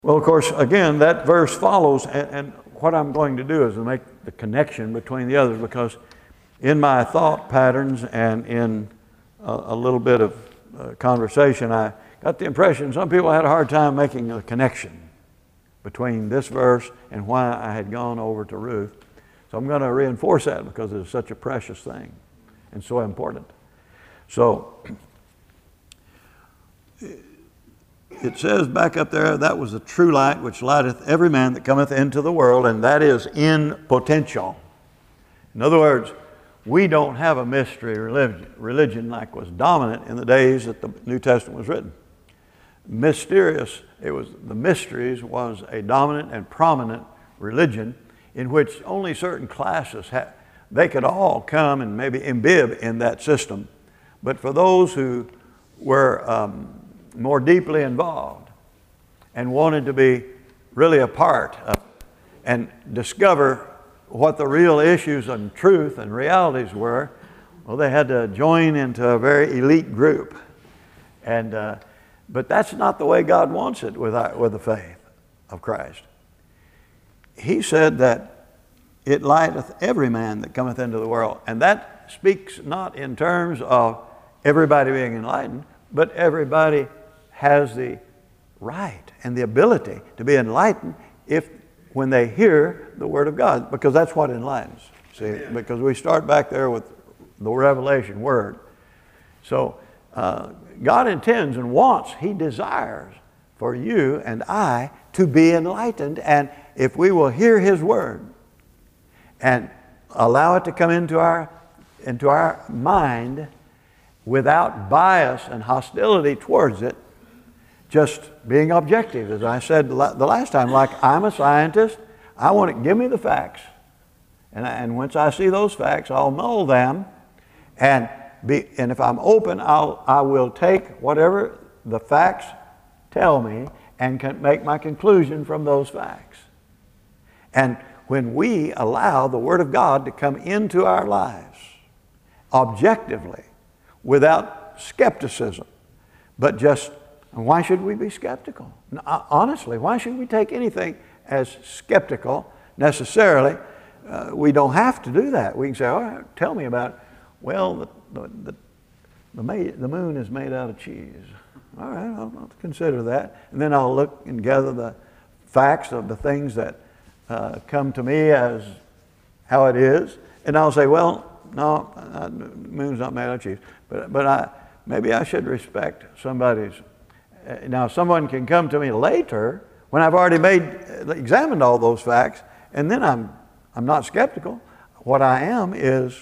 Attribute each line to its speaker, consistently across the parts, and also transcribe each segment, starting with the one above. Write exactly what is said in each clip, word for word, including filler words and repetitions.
Speaker 1: Well, of course, again, that verse follows, and, and what I'm going to do is to make the connection between the others, because in my thought patterns and in a, a little bit of uh, conversation, I got the impression some people had a hard time making a connection between this verse and why I had gone over to Ruth. So I'm going to reinforce that because it's such a precious thing and so important. So it says back up there, that was the true light which lighteth every man that cometh into the world, and that is in potential. In other words, we don't have a mystery religion, religion like was dominant in the days that the New Testament was written. Mysterious, it was the mysteries was a dominant and prominent religion in which only certain classes had, they could all come and maybe imbibe in that system. But for those who were um, more deeply involved and wanted to be really a part of it and discover what the real issues and truth and realities were, well, they had to join into a very elite group. And uh, but that's not the way God wants it with our, with the faith of Christ. He said that it lighteth every man that cometh into the world, and that speaks not in terms of everybody being enlightened, but everybody has the right and the ability to be enlightened if when they hear the Word of God, because that's what enlightens. See, Amen. Because we start back there with the revelation word. So uh, God intends and wants, He desires for you and I to be enlightened, and if we will hear His Word and allow it to come into our into our mind without bias and hostility towards it, just being objective, as I said the last time, like I'm a scientist, I want to give me the facts. And, I, and once I see those facts, I'll know them. And be, and if I'm open, I'll, I will take whatever the facts tell me and can make my conclusion from those facts. And when we allow the Word of God to come into our lives objectively, without skepticism, but just, why should we be skeptical? Honestly, why should we take anything as skeptical necessarily? Uh, we don't have to do that. We can say, all right, tell me about it. Well, the, the, the, the, ma- the moon is made out of cheese. All right, I'll, I'll consider that. And then I'll look and gather the facts of the things that uh, come to me as how it is. And I'll say, well, no, uh, the moon's not made out of cheese. But, but I, maybe I should respect somebody's. Uh, now, someone can come to me later when I've already made, examined all those facts, and then I'm, I'm not skeptical. What I am is,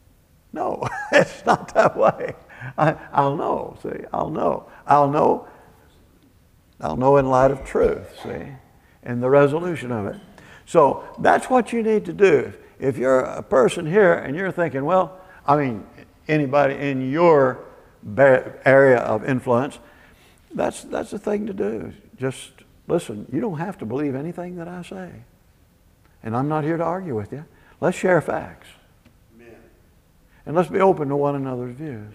Speaker 1: no, it's not that way. I, I'll know, see, I'll know. I'll know, I'll know in light of truth, see, and the resolution of it. So that's what you need to do. If you're a person here and you're thinking, well, I mean, anybody in your area of influence, that's that's the thing to do. Just listen. You don't have to believe anything that I say. And I'm not here to argue with you. Let's share facts. Amen. And let's be open to one another's views.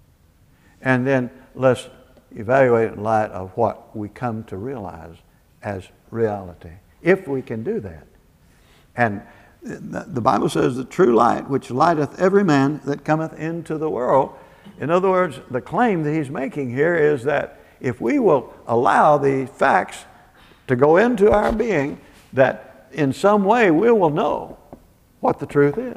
Speaker 1: And then let's evaluate in light of what we come to realize as reality, if we can do that. And the Bible says, the true light which lighteth every man that cometh into the world. In other words, the claim that he's making here is that if we will allow the facts to go into our being, that in some way we will know what the truth is.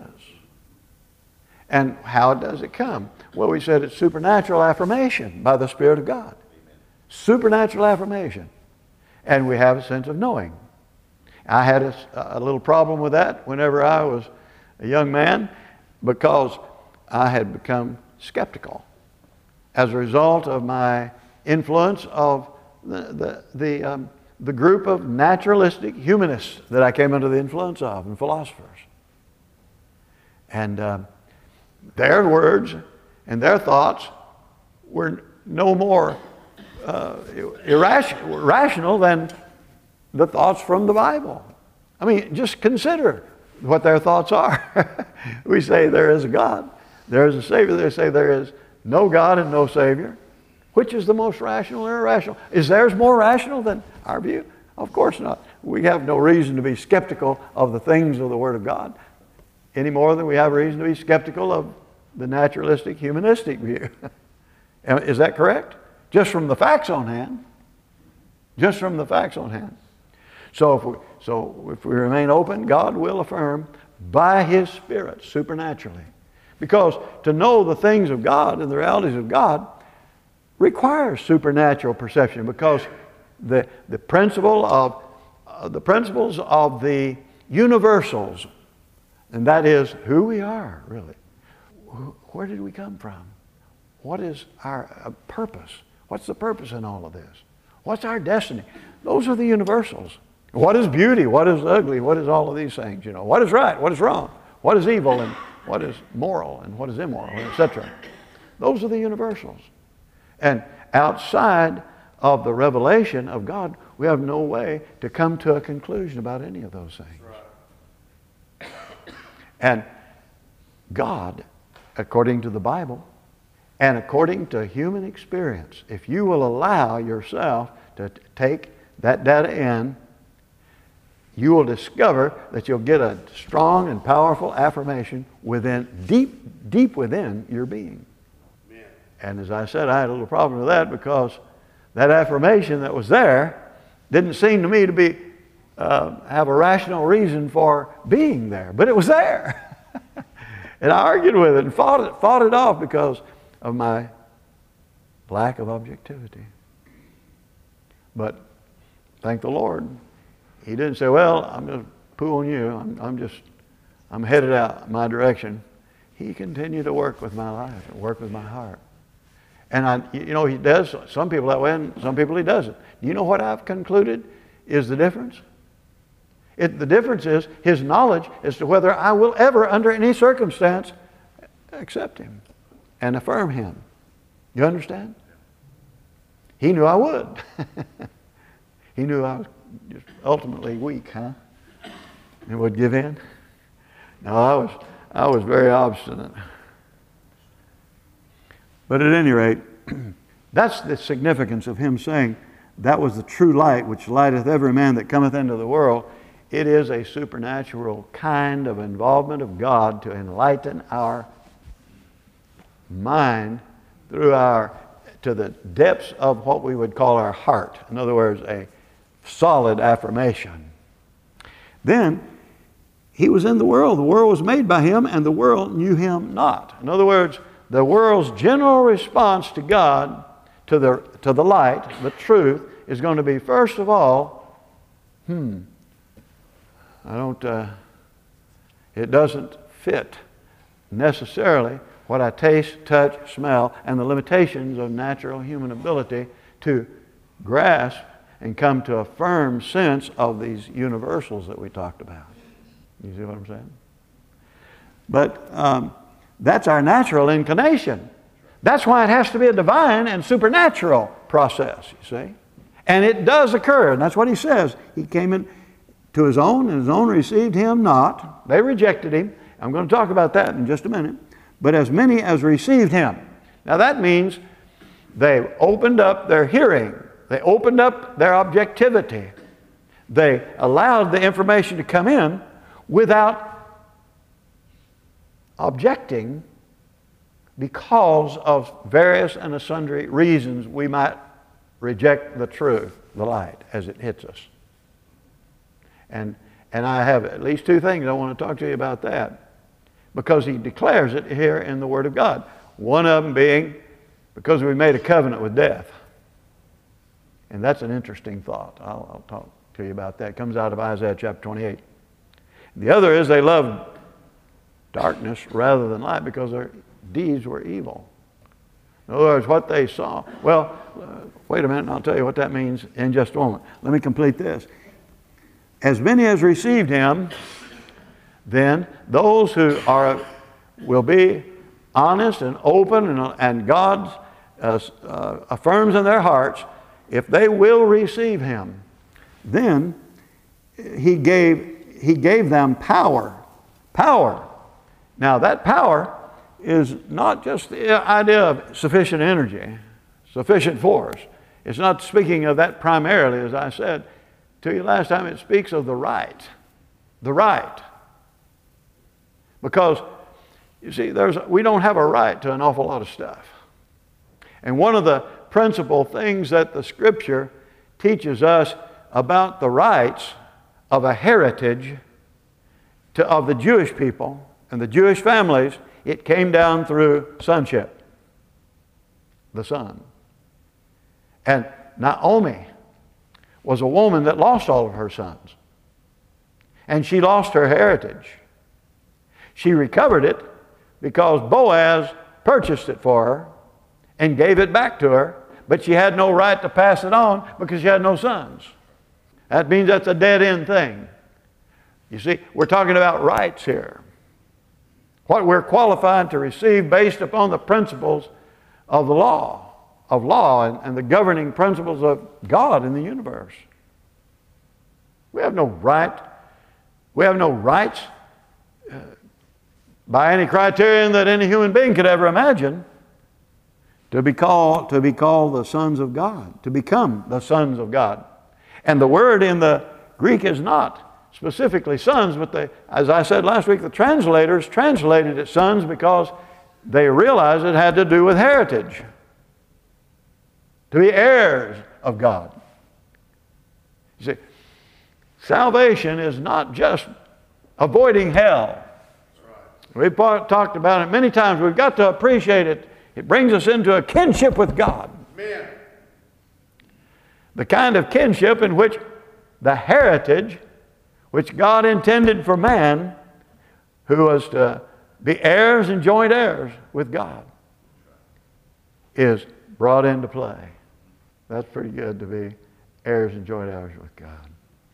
Speaker 1: And how does it come? Well, we said it's supernatural affirmation by the Spirit of God. Amen. Supernatural affirmation. And we have a sense of knowing. I had a, a little problem with that whenever I was a young man, because I had become skeptical as a result of my influence of the, the, the, um, the group of naturalistic humanists that I came under the influence of, and philosophers. And um, their words and their thoughts were no more uh, irrational, rational than the thoughts from the Bible. I mean, just consider what their thoughts are. We say there is a God, there is a Savior. They say there is no God and no Savior. Which is the most rational or irrational? Is theirs more rational than our view? Of course not. We have no reason to be skeptical of the things of the Word of God any more than we have reason to be skeptical of the naturalistic, humanistic view. Is that correct? Just from the facts on hand. Just from the facts on hand. So if we, so if we remain open, God will affirm by His Spirit supernaturally. Because to know the things of God and the realities of God requires supernatural perception, because the, the principle of uh, the principles of the universals, and that is who we are, really. Where did we come from? What is our uh, purpose? What's the purpose in all of this? What's our destiny? Those are the universals. What is beauty? What is ugly? What is all of these things? You know, what is right? What is wrong? What is evil? And what is moral? And what is immoral? Et cetera. Those are the universals. And outside of the revelation of God, we have no way to come to a conclusion about any of those things. Right. And God, according to the Bible, and according to human experience, if you will allow yourself to t- take that data in, you will discover that you'll get a strong and powerful affirmation within, deep, deep within your being. Amen. And as I said, I had a little problem with that, because that affirmation that was there didn't seem to me to be uh, have a rational reason for being there, but it was there. And I argued with it and fought it, fought it off because of my lack of objectivity. But thank the Lord, He didn't say, well, I'm going to poo on you. I'm, I'm just, I'm headed out my direction. He continued to work with my life and work with my heart. And I, you know, He does some people that way and some people He doesn't. Do you know what I've concluded is the difference? It, the difference is His knowledge as to whether I will ever, under any circumstance, accept Him and affirm Him. You understand? He knew I would. He knew I was just ultimately weak, huh? And would give in. No, I was, I was very obstinate. But at any rate, that's the significance of Him saying, that was the true light which lighteth every man that cometh into the world. It is a supernatural kind of involvement of God to enlighten our mind through our, to the depths of what we would call our heart. In other words, a solid affirmation. Then, He was in the world. The world was made by Him, and the world knew Him not. In other words, the world's general response to God, to the, to the light, the truth, is going to be, first of all, hmm, I don't, uh, it doesn't fit necessarily what I taste, touch, smell, and the limitations of natural human ability to grasp and come to a firm sense of these universals that we talked about. You see what I'm saying? But um, that's our natural inclination. That's why it has to be a divine and supernatural process, you see. And it does occur, and that's what He says. He came in to His own, and His own received Him not. They rejected Him. I'm going to talk about that in just a minute. But as many as received Him. Now that means they opened up their hearing. They opened up their objectivity. They allowed the information to come in without objecting because of various and sundry reasons we might reject the truth, the light, as it hits us. And, and I have at least two things I want to talk to you about that, because He declares it here in the Word of God. One of them being because we made a covenant with death. And that's an interesting thought. I'll, I'll talk to you about that. It comes out of Isaiah chapter twenty-eight. The other is they loved darkness rather than light because their deeds were evil. In other words, what they saw. Well, uh, wait a minute, and I'll tell you what that means in just a moment. Let me complete this. As many as received Him, then those who are will be honest and open, and, and God uh, uh, affirms in their hearts, if they will receive Him, then He gave, he gave them power. Power. Now that power is not just the idea of sufficient energy, sufficient force. It's not speaking of that primarily, as I said, to you last time, it speaks of the right. The right. Because, you see, there's, we don't have a right to an awful lot of stuff. And one of the principal things that the Scripture teaches us about the rights of a heritage to, of the Jewish people and the Jewish families, it came down through sonship. The son. And Naomi was a woman that lost all of her sons. And she lost her heritage. She recovered it because Boaz purchased it for her and gave it back to her, but she had no right to pass it on because she had no sons. That means that's a dead-end thing. You see, we're talking about rights here. What we're qualified to receive based upon the principles of the law, of law and, and the governing principles of God in the universe. We have no right, we have no rights uh, by any criterion that any human being could ever imagine to be called, to be called the sons of God, to become the sons of God. And the word in the Greek is not specifically sons, but they, as I said last week, the translators translated it sons because they realized it had to do with heritage. To be heirs of God. You see, salvation is not just avoiding hell. We've talked about it many times. We've got to appreciate it. It brings us into a kinship with God. Amen. The kind of kinship in which the heritage which God intended for man, who was to be heirs and joint heirs with God, is brought into play. That's pretty good, to be heirs and joint heirs with God.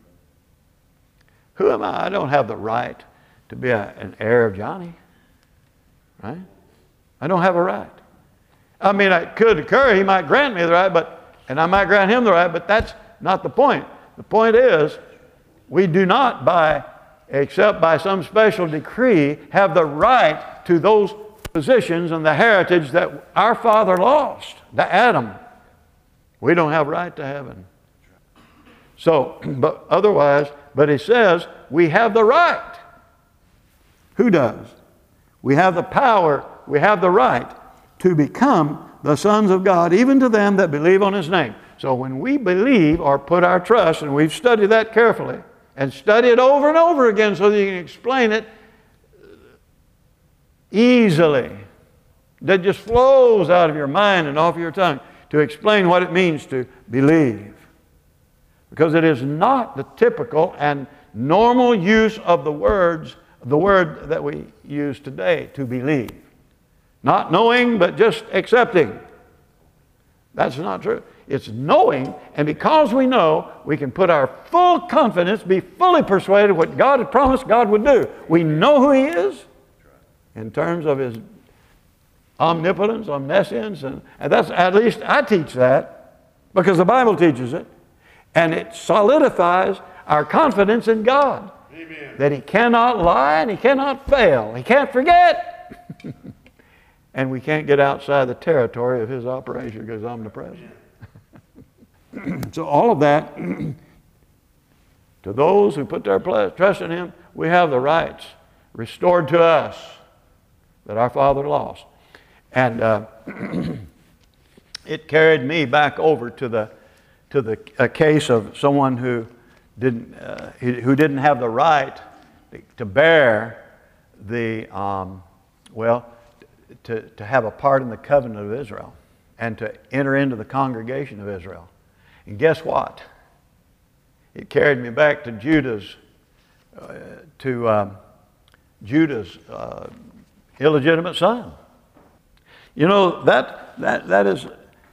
Speaker 1: Who am I? I don't have the right to be a, an heir of Johnny, right? I don't have a right. I mean, it could occur, he might grant me the right, but, and I might grant him the right, but that's not the point. The point is, we do not, by, except by some special decree, have the right to those positions and the heritage that our father lost, to Adam. We don't have right to heaven. So, but otherwise, but he says we have the right. Who does? We have the power, we have the right to become the sons of God, even to them that believe on his name. So when we believe or put our trust, and we've studied that carefully, and study it over and over again so that you can explain it easily, that just flows out of your mind and off your tongue to explain what it means to believe. Because it is not the typical and normal use of the words, the word that we use today, to believe. Not knowing, but just accepting. That's not true. It's knowing, and because we know, we can put our full confidence, be fully persuaded what God had promised God would do. We know who he is in terms of his omnipotence, omniscience, and, and that's, at least I teach that because the Bible teaches it. And it solidifies our confidence in God. Amen. That he cannot lie and he cannot fail. He can't forget. And we can't get outside the territory of his operation because he's omnipresent. So all of that, to those who put their trust in him, we have the rights restored to us that our father lost. And uh, it carried me back over to the to the a case of someone who didn't uh, who didn't have the right to bear the um, well to to have a part in the covenant of Israel and to enter into the congregation of Israel. And guess what? It carried me back to Judah's uh, to um, Judah's uh, illegitimate son. You know, that that that is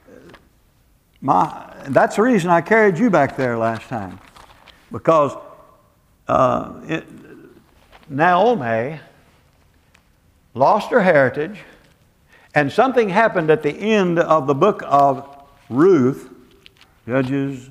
Speaker 1: my that's the reason I carried you back there last time, because uh, it, Naomi lost her heritage, and something happened at the end of the book of Ruth, Judges.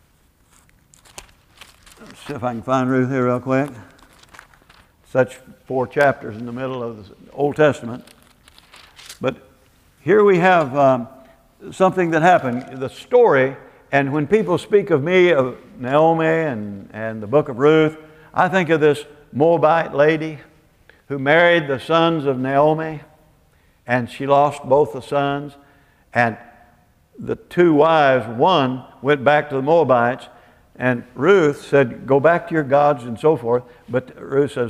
Speaker 1: Let's see if I can find Ruth here real quick. Such four chapters in the middle of the Old Testament. But here we have um, something that happened, the story, and when people speak of me, of Naomi and, and the book of Ruth, I think of this Moabite lady who married the sons of Naomi, and she lost both the sons. And the two wives, one went back to the Moabites, and Ruth said, go back to your gods and so forth. But Ruth says,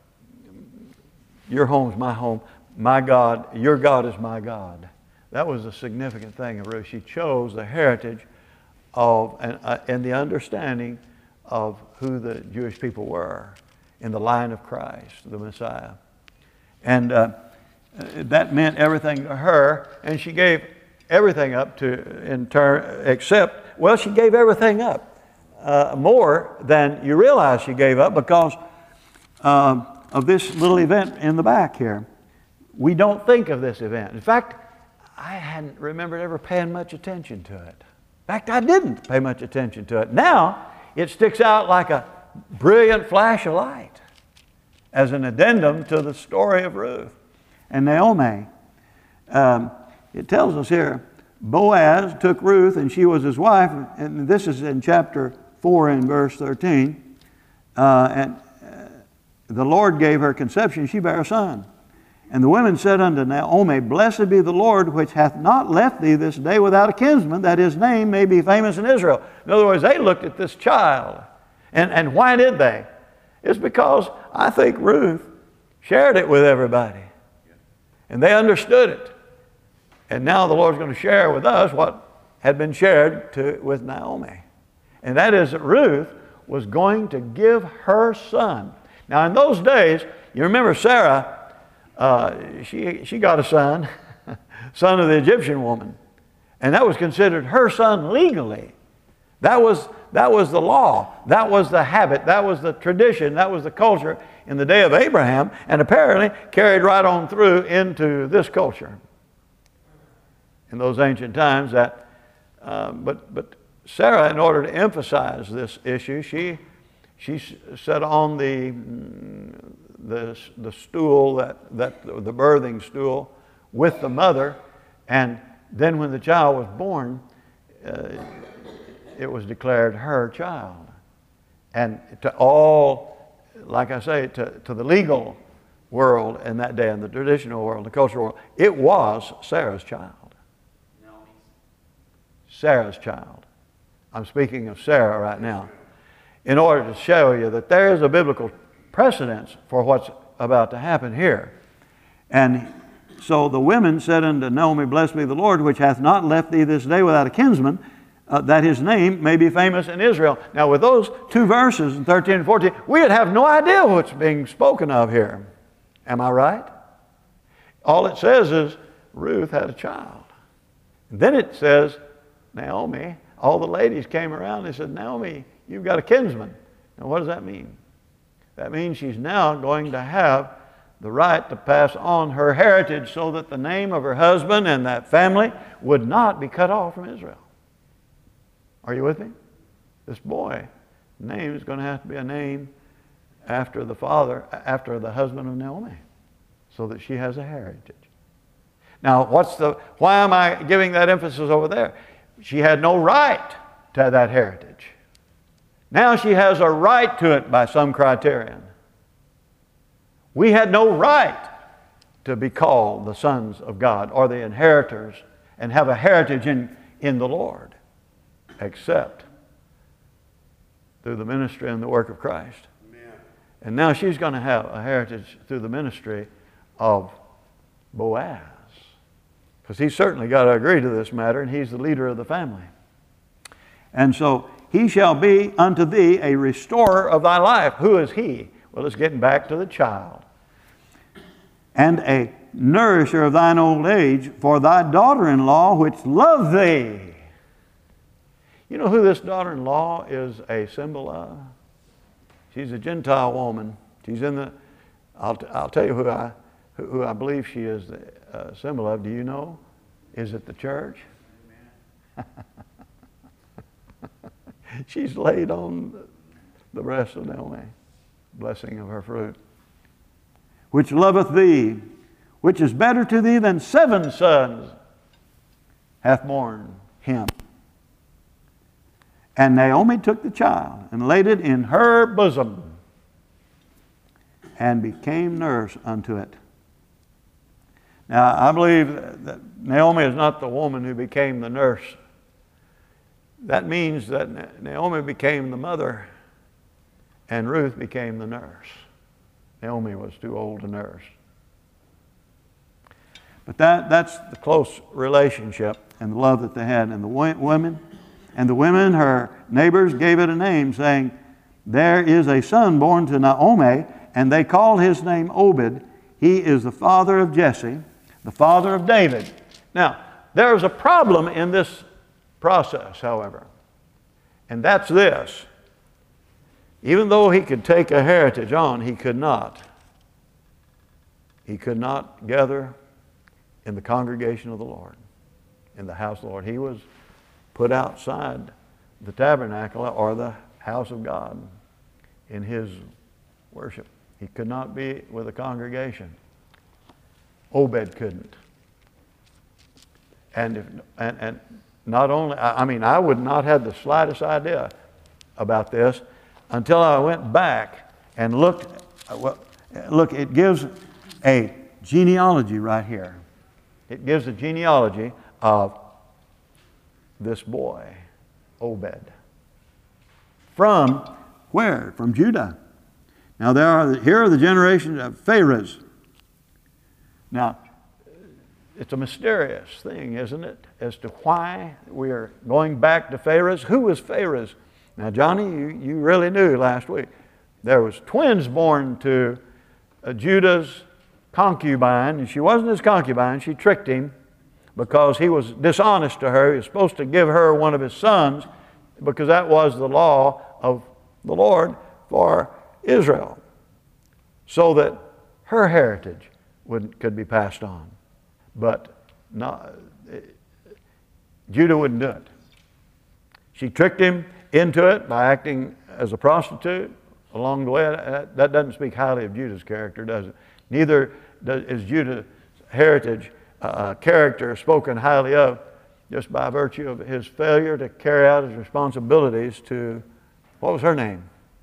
Speaker 1: your home's my home. My God, your God is my God. That was a significant thing of Ruth. She chose the heritage of and, uh, and the understanding of who the Jewish people were in the line of Christ, the Messiah. And uh, that meant everything to her, and she gave everything up to, in turn, except, well, she gave everything up, uh, more than you realize she gave up because uh, of this little event in the back here. We don't think of this event. In fact, I hadn't remembered ever paying much attention to it. In fact, I didn't pay much attention to it. Now, it sticks out like a brilliant flash of light as an addendum to the story of Ruth and Naomi. Um, it tells us here, Boaz took Ruth and she was his wife, and this is in chapter four and verse thirteen. Uh, and uh, the Lord gave her conception, she bare a son. And the women said unto Naomi, blessed be the Lord, which hath not left thee this day without a kinsman, that his name may be famous in Israel. In other words, they looked at this child. And, and why did they? It's because I think Ruth shared it with everybody. And they understood it. And now the Lord's going to share with us what had been shared to, with Naomi. And that is that Ruth was going to give her son. Now in those days, you remember Sarah, Uh, she, she got a son, son of the Egyptian woman. And that was considered her son legally. That was, that was the law. That was the habit. That was the tradition. That was the culture in the day of Abraham, and apparently carried right on through into this culture. In those ancient times, that, uh, but, but Sarah, in order to emphasize this issue, she, she sat on the... The, the stool, that, that the birthing stool, with the mother, and then when the child was born, uh, it was declared her child. And to all, like I say, to, to the legal world in that day, in the traditional world, the cultural world, it was Sarah's child. Sarah's child. I'm speaking of Sarah right now. In order to show you that there is a biblical precedence for what's about to happen here. And so the women said unto Naomi, blessed be the Lord, which hath not left thee this day without a kinsman, uh, that his name may be famous in Israel. Now with those two verses in thirteen and fourteen, we'd have no idea what's being spoken of here. Am I right? All it says is Ruth had a child. And then it says, Naomi, all the ladies came around and said, Naomi, you've got a kinsman. Now what does that mean? That means she's now going to have the right to pass on her heritage so that the name of her husband and that family would not be cut off from Israel. Are you with me? This boy name is going to have to be a name after the father, after the husband of Naomi, so that she has a heritage. Now, what's the, why am I giving that emphasis over there? She had no right to that heritage. Now she has a right to it by some criterion. We had no right to be called the sons of God or the inheritors and have a heritage in, in the Lord, except through the ministry and the work of Christ. Amen. And now she's going to have a heritage through the ministry of Boaz, because he's certainly got to agree to this matter, and he's the leader of the family. And so he shall be unto thee a restorer of thy life. Who is he? Well, it's getting back to the child. And a nourisher of thine old age, for thy daughter-in-law which loved thee. You know who this daughter-in-law is a symbol of? She's a Gentile woman. She's in the, I'll, I'll tell you who I, who I believe she is the uh, symbol of. Do you know? Is it the church? She's laid on the breast of Naomi, blessing of her fruit. Which loveth thee, which is better to thee than seven sons, hath borne him. And Naomi took the child and laid it in her bosom and became nurse unto it. Now, I believe that Naomi is not the woman who became the nurse. That means that Naomi became the mother and Ruth became the nurse. Naomi was too old to nurse. But that, that's the close relationship and the love that they had. And the women, and the women, her neighbors, gave it a name, saying, there is a son born to Naomi, and they called his name Obed. He is the father of Jesse, the father of David. Now, there is a problem in this process, however, and that's this. Even though he could take a heritage on, he could not. He could not gather in the congregation of the Lord, in the house of the Lord. He was put outside the tabernacle or the house of God in his worship. He could not be with a congregation. Obed couldn't. And, if, and, and not only, I mean, I would not have the slightest idea about this until I went back and looked. Well, look, it gives a genealogy right here. It gives a genealogy of this boy, Obed. From where? From Judah. Now there are here are the generations of Pharez. Now, it's a mysterious thing, isn't it, as to why we are going back to Pharez. Who was Pharez? Now, Johnny, you, you really knew last week. There was twins born to uh, Judah's concubine, and she wasn't his concubine. She tricked him because he was dishonest to her. He was supposed to give her one of his sons because that was the law of the Lord for Israel, so that her heritage would, could be passed on. But not, Judah wouldn't do it. She tricked him into it by acting as a prostitute along the way. That, that doesn't speak highly of Judah's character, does it? Neither does, is Judah's heritage uh, character spoken highly of just by virtue of his failure to carry out his responsibilities to, what was her name?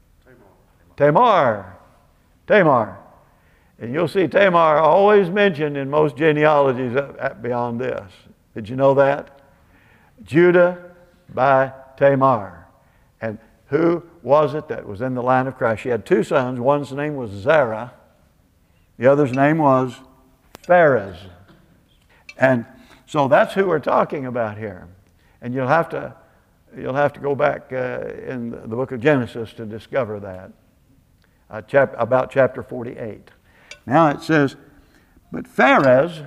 Speaker 1: Tamar. Tamar. And you'll see Tamar always mentioned in most genealogies beyond this. Did you know that? Judah by Tamar. And who was it that was in the line of Christ? She had two sons. One's name was Zerah. The other's name was Pharez. And so that's who we're talking about here. And you'll have to, you'll have to go back uh, in the book of Genesis to discover that. Uh, chap- about chapter forty-eight. Now it says, but Pharez,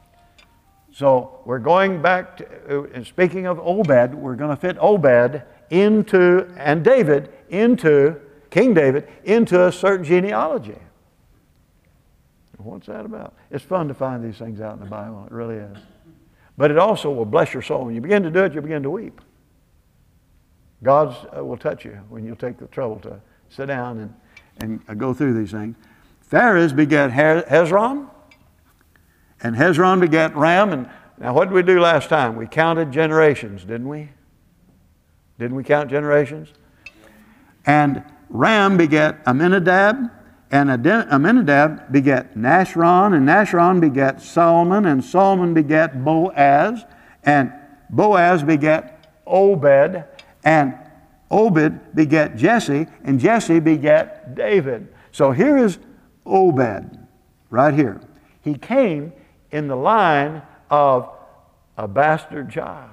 Speaker 1: so we're going back to, and speaking of Obed, we're going to fit Obed into, and David into, King David, into a certain genealogy. What's that about? It's fun to find these things out in the Bible. It really is. But it also will bless your soul. When you begin to do it, you begin to weep. God uh, will touch you when you take the trouble to sit down and and go through these things. Pharez begat Hezron, and Hezron begat Ram. And now what did we do last time? We counted generations, didn't we? Didn't we count generations? And Ram begat Aminadab, and Aminadab begat Nashron, and Nashron begat Solomon, and Solomon begat Boaz, and Boaz begat Obed, and Obed begat Jesse, and Jesse begat David. So here is Obed, right here. He came in the line of a bastard child.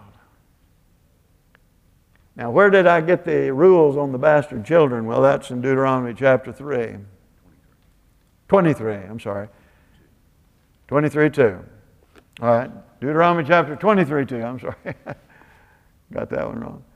Speaker 1: Now, where did I get the rules on the bastard children? Well, that's in Deuteronomy chapter three. twenty-three, I'm sorry. twenty-three two. All right, Deuteronomy chapter twenty-three two, I'm sorry. Got that one wrong.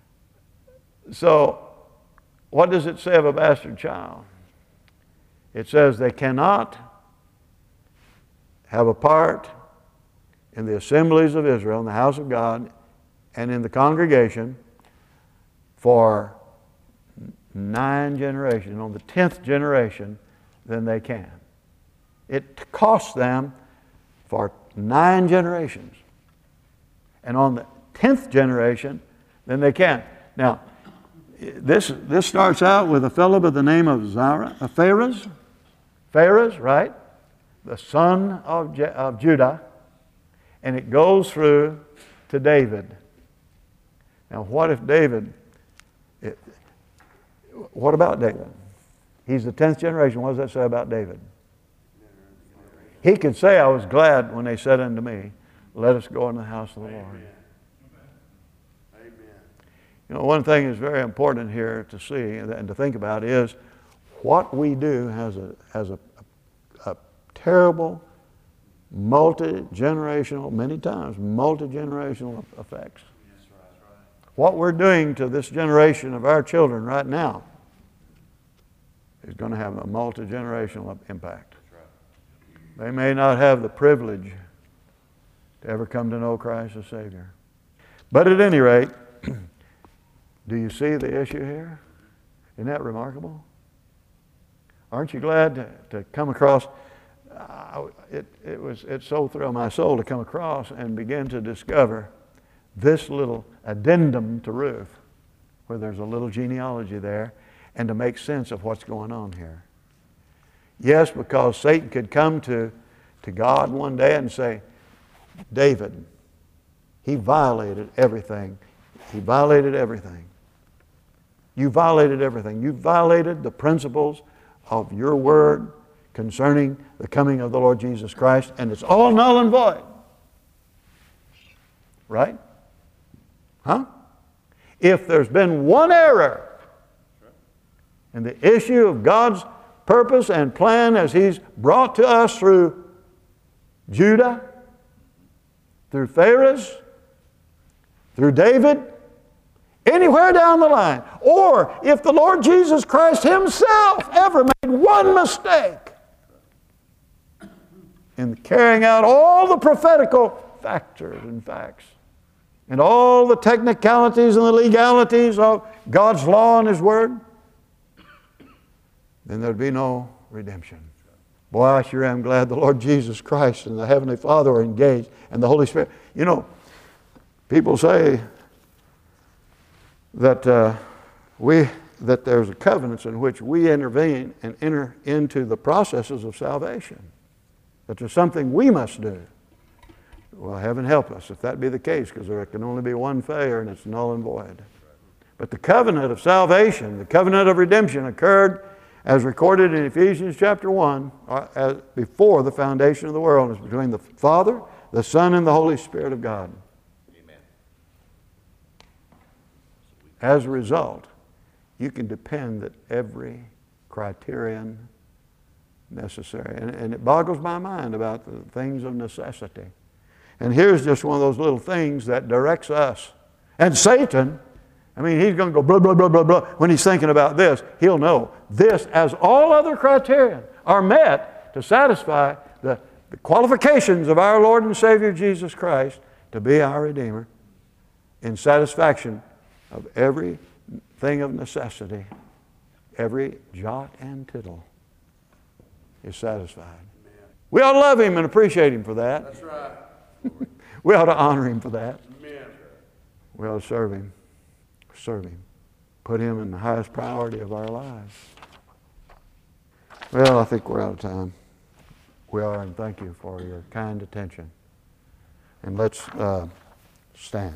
Speaker 1: So, what does it say of a bastard child? It says they cannot have a part in the assemblies of Israel, in the house of God, and in the congregation for nine generations. On the tenth generation, then they can. It costs them for nine generations. And on the tenth generation, then they can. Now, this, this starts out with a fellow by the name of Zara, uh, Pharez. Pharez, right? The son of, Je- of Judah. And it goes through to David. Now, what if David, it, what about David? He's the tenth generation. What does that say about David? He could say, I was glad when they said unto me, let us go in the house of the Lord. Amen. You know, one thing that's very important here to see and to think about is what we do has a, has a, a, a terrible, multi-generational, many times, multi-generational effects. Yes, right, right. What we're doing to this generation of our children right now is going to have a multi-generational impact. They may not have the privilege to ever come to know Christ as Savior. But at any rate, do you see the issue here? Isn't that remarkable? Aren't you glad to, to come across, uh, it, it, was, it so thrilled my soul to come across and begin to discover this little addendum to Ruth, where there's a little genealogy there, and to make sense of what's going on here. Yes, because Satan could come to, to God one day and say, David, he violated everything. He violated everything. You violated everything. You violated the principles of your word concerning the coming of the Lord Jesus Christ, and it's all null and void. Right? Huh? If there's been one error in the issue of God's purpose and plan as He's brought to us through Judah, through Pharez, through David, anywhere down the line, or if the Lord Jesus Christ Himself ever made one mistake in carrying out all the prophetical factors and facts and all the technicalities and the legalities of God's law and His Word, then there'd be no redemption. Boy, I sure am glad the Lord Jesus Christ and the Heavenly Father are engaged and the Holy Spirit. You know, people say that uh, we that there's a covenants in which we intervene and enter into the processes of salvation. That there's something we must do. Well, heaven help us if that be the case, because there can only be one failure and it's null and void. But the covenant of salvation, the covenant of redemption occurred as recorded in Ephesians chapter one, uh, as before the foundation of the world. It's between the Father, the Son, and the Holy Spirit of God. Amen. As a result, you can depend that every criterion necessary. And, and it boggles my mind about the things of necessity. And here's just one of those little things that directs us. And Satan, I mean, he's going to go blah, blah, blah, blah, blah. When he's thinking about this, he'll know this, as all other criterion, are met to satisfy the, the qualifications of our Lord and Savior Jesus Christ to be our Redeemer in satisfaction of every thing of necessity. Every jot and tittle is satisfied. Amen. We ought to love Him and appreciate Him for that. That's right. We ought to honor Him for that. Amen. We ought to serve Him. Serve Him. Put Him in the highest priority of our lives. Well, I think we're out of time. We are, and thank you for your kind attention. And let's uh, stand.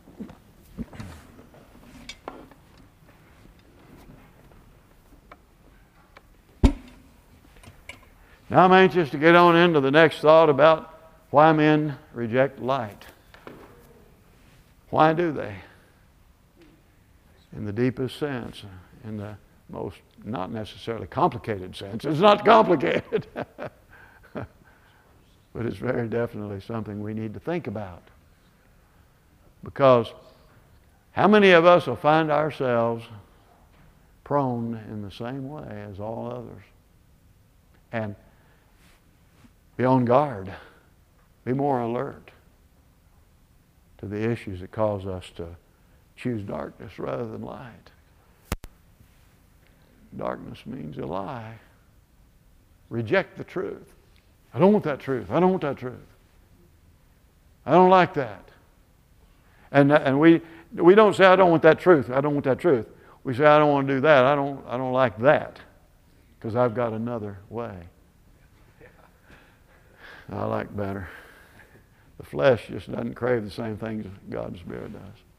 Speaker 1: Now I'm anxious to get on into the next thought about why men reject light. Why do they? In the deepest sense, in the most not necessarily complicated sense. It's not complicated. But it's very definitely something we need to think about. Because how many of us will find ourselves prone in the same way as all others? And be on guard. Be more alert to the issues that cause us to choose darkness rather than light. Darkness means a lie. Reject the truth. I don't want that truth. I don't want that truth. I don't like that. And, and we We don't say, I don't want that truth. I don't want that truth. We say, I don't want to do that. I don't, I don't like that because I've got another way. I like better. The flesh just doesn't crave the same things God's Spirit does.